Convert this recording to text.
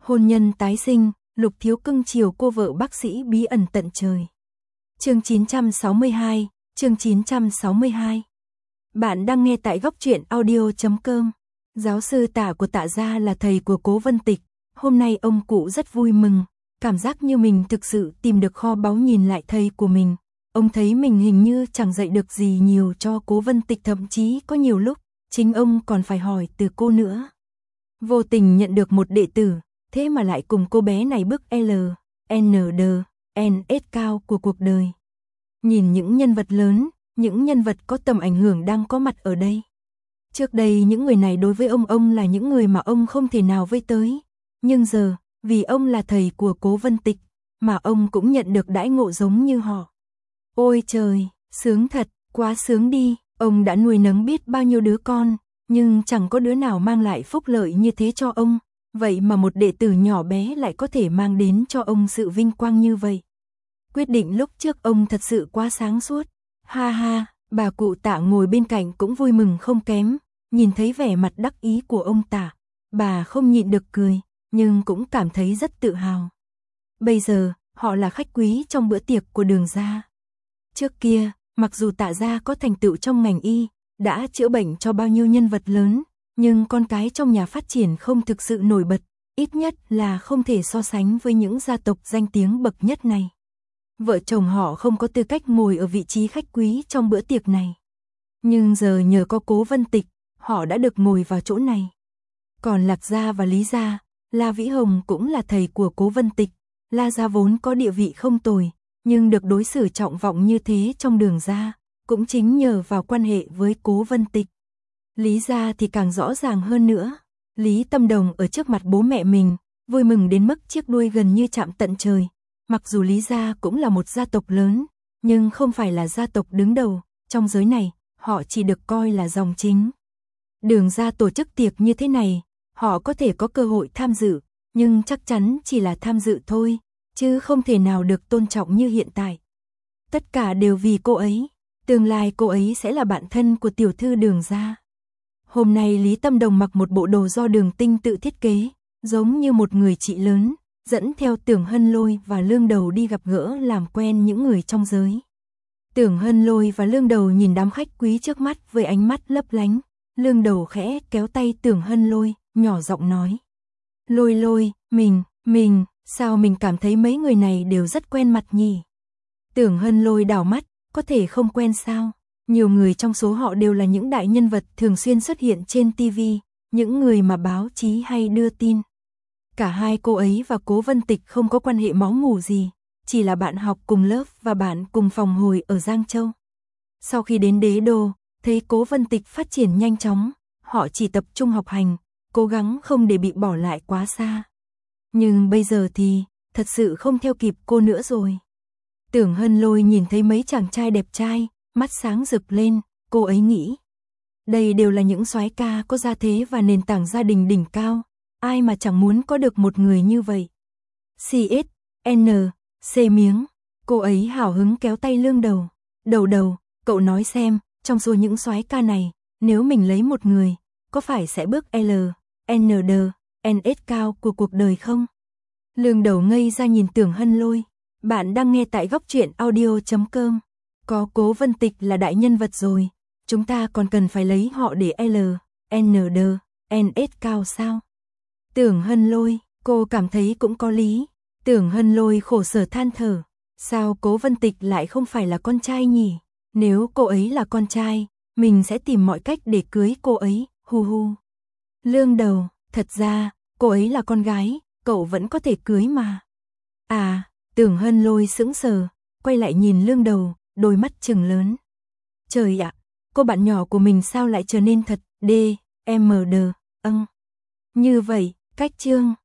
Hôn nhân tái sinh, Lục Thiếu Cưng chiều cô vợ bác sĩ bí ẩn tận trời. Chương 962, chương 962. Bạn đang nghe tại góc truyện audio.com. Giáo sư Tả của Tạ gia là thầy của Cố Vân Tịch. Hôm nay ông cụ rất vui mừng, cảm giác như mình thực sự tìm được kho báu. Nhìn lại thầy của mình, ông thấy mình hình như chẳng dạy được gì nhiều cho Cố Vân Tịch, thậm chí có nhiều lúc chính ông còn phải hỏi từ cô nữa. Vô tình nhận được một đệ tử, thế mà lại cùng cô bé này bước L, N, D, N, S cao của cuộc đời. Nhìn những nhân vật lớn, những nhân vật có tầm ảnh hưởng đang có mặt ở đây. Trước đây những người này đối với ông là những người mà ông không thể nào với tới. Nhưng giờ, vì ông là thầy của Cố Vân Tịch, mà ông cũng nhận được đãi ngộ giống như họ. Ôi trời, sướng thật, quá sướng đi. Ông đã nuôi nấng biết bao nhiêu đứa con, nhưng chẳng có đứa nào mang lại phúc lợi như thế cho ông. Vậy mà một đệ tử nhỏ bé lại có thể mang đến cho ông sự vinh quang như vậy. Quyết định lúc trước ông thật sự quá sáng suốt. Ha ha, bà cụ Tạ ngồi bên cạnh cũng vui mừng không kém. Nhìn thấy vẻ mặt đắc ý của ông Tạ, bà không nhịn được cười, nhưng cũng cảm thấy rất tự hào. Bây giờ, họ là khách quý trong bữa tiệc của Đường gia. Trước kia, mặc dù Tạ gia có thành tựu trong ngành y, đã chữa bệnh cho bao nhiêu nhân vật lớn, nhưng con cái trong nhà phát triển không thực sự nổi bật, ít nhất là không thể so sánh với những gia tộc danh tiếng bậc nhất này. Vợ chồng họ không có tư cách ngồi ở vị trí khách quý trong bữa tiệc này. Nhưng giờ nhờ có Cố Vân Tịch, họ đã được ngồi vào chỗ này. Còn Lạc gia và Lý gia, La Vĩ Hồng cũng là thầy của Cố Vân Tịch. La gia vốn có địa vị không tồi, nhưng được đối xử trọng vọng như thế trong Đường gia, cũng chính nhờ vào quan hệ với Cố Vân Tịch. Lý gia thì càng rõ ràng hơn nữa. Lý Tâm Đồng ở trước mặt bố mẹ mình, vui mừng đến mức chiếc đuôi gần như chạm tận trời. Mặc dù Lý gia cũng là một gia tộc lớn, nhưng không phải là gia tộc đứng đầu, trong giới này, họ chỉ được coi là dòng chính. Đường gia tổ chức tiệc như thế này, họ có thể có cơ hội tham dự, nhưng chắc chắn chỉ là tham dự thôi, chứ không thể nào được tôn trọng như hiện tại. Tất cả đều vì cô ấy, tương lai cô ấy sẽ là bạn thân của tiểu thư Đường gia. Hôm nay Lý Tâm Đồng mặc một bộ đồ do Đường Tinh tự thiết kế, giống như một người chị lớn, dẫn theo Tưởng Hân Lôi và Lương Đầu đi gặp gỡ làm quen những người trong giới. Tưởng Hân Lôi và Lương Đầu nhìn đám khách quý trước mắt với ánh mắt lấp lánh. Lương Đầu khẽ kéo tay Tưởng Hân Lôi, nhỏ giọng nói: Lôi Lôi, mình, sao mình cảm thấy mấy người này đều rất quen mặt nhỉ? Tưởng Hân Lôi đảo mắt, có thể không quen sao? Nhiều người trong số họ đều là những đại nhân vật thường xuyên xuất hiện trên TV, những người mà báo chí hay đưa tin. Cả hai cô ấy và Cố Vân Tịch không có quan hệ máu mủ gì, chỉ là bạn học cùng lớp và bạn cùng phòng hồi ở Giang Châu. Sau khi đến Đế Đô, thấy Cố Vân Tịch phát triển nhanh chóng, họ chỉ tập trung học hành, cố gắng không để bị bỏ lại quá xa. Nhưng bây giờ thì, thật sự không theo kịp cô nữa rồi. Tưởng Hân Lôi nhìn thấy mấy chàng trai đẹp trai, mắt sáng rực lên, cô ấy nghĩ. Đây đều là những soái ca có gia thế và nền tảng gia đình đỉnh cao, ai mà chẳng muốn có được một người như vậy. CS, N, C miếng, cô ấy hào hứng kéo tay Lương Đầu. Đầu, cậu nói xem, trong số những soái ca này, nếu mình lấy một người, có phải sẽ bước L, N, D, N, S cao của cuộc đời không? Lương Đầu ngây ra nhìn Tưởng Hân Lôi. Bạn đang nghe tại góc truyện audio.com. Có Cố Vân Tịch là đại nhân vật rồi, chúng ta còn cần phải lấy họ để L, N, D, N, S cao sao? Tưởng Hân Lôi, cô cảm thấy cũng có lý. Tưởng Hân Lôi khổ sở than thở. Sao Cố Vân Tịch lại không phải là con trai nhỉ? Nếu cô ấy là con trai, mình sẽ tìm mọi cách để cưới cô ấy, hu hu. Lương Đầu, thật ra, cô ấy là con gái, cậu vẫn có thể cưới mà. À, Tưởng Hân Lôi sững sờ, quay lại nhìn Lương Đầu, đôi mắt trừng lớn. Trời ạ, cô bạn nhỏ của mình sao lại trở nên thật D, M, D, như vậy, cách chương.